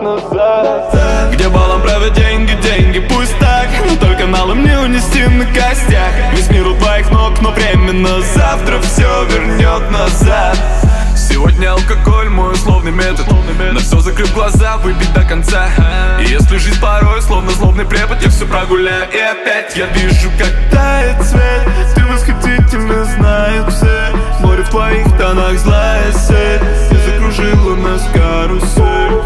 назад. Где балом правят деньги, деньги пусть так, но только налом не унести на костях. Весь мир у твоих ног, но временно завтра все вернет назад. Сегодня алкоголь, мой условный метод. На все закрыв глаза, выпить до конца. И если жизнь порой, словно злобный препод, я все прогуляю. И опять я вижу, как тает свет. Ты восхитительно, знают все. Море в твоих тонах, злая сеть. Ты закружила нас карусель.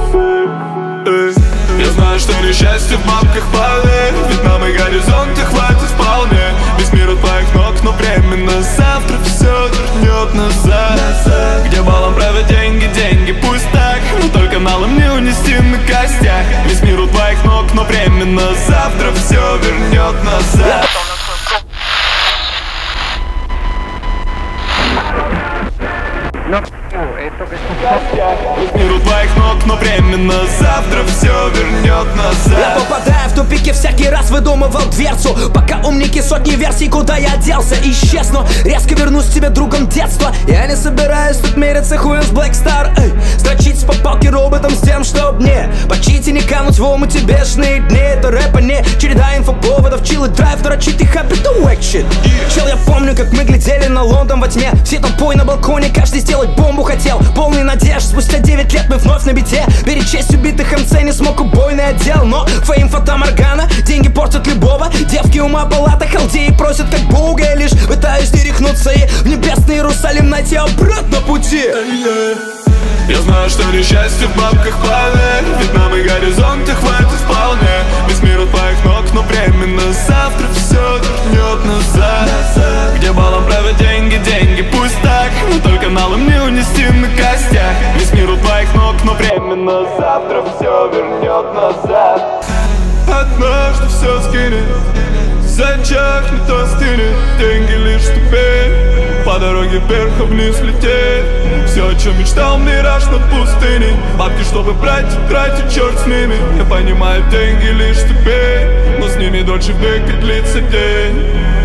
Я знаю, что несчастье в бабках, поверь. Ведь нам и горизонта хватит вполне. Весь мир у твоих ног, но временно завтра все вернет назад. Где балом правят деньги, деньги пусть так, но только налом не унести на костях. Весь мир у твоих ног, но временно завтра все вернет назад. Весь мир у твоих ног, но временно завтра все вернет назад. Я попадаю в тупики, всякий раз выдумывал дверцу. Пока умники сотни версий, куда я делся. Исчезну, резко вернусь к тебе другом детства. Я не собираюсь тут мериться хуем с Black Star. Строчить по палке роботом с тем, чтоб мне почить и не кануть в омуте бешеные дни. Это рэпа не череда инфоповодов, чил и драйв, дрочит и хабит, это wack shit. Чел, я помню, как мы глядели на Лондон во тьме. Все толпой на балконе, каждый сделать бомбу хотел. Полный надежд, спустя 9 лет мы вновь на бите. Перечесть убитых МЦ не смог убойный отдел. Но фейм, фатаморгана, деньги портят любого. Девки ума палата, халдеи просят как Бога. Я лишь пытаюсь не рехнуться и в небесный Иерусалим найти обратно пути. Я знаю, что несчастье в бабках, поверь. Ведь нам и горизонта хватит вполне. Весь мир у твоих ног, но временно завтра все вернет назад. Где балом правят деньги, деньги пусть так, но только налом не унести на костях. Весь мир у твоих ног, но временно завтра все вернет назад. Однажды все скинет, зачахнет, остынет. Деньги лишь ступень, по дороге вверх и вниз лететь. Все, о чем мечтал, мираж над пустыней. Бабки, чтобы брать и тратить, черт с ними. Я понимаю, деньги лишь ступень, но с ними дольше века длится день.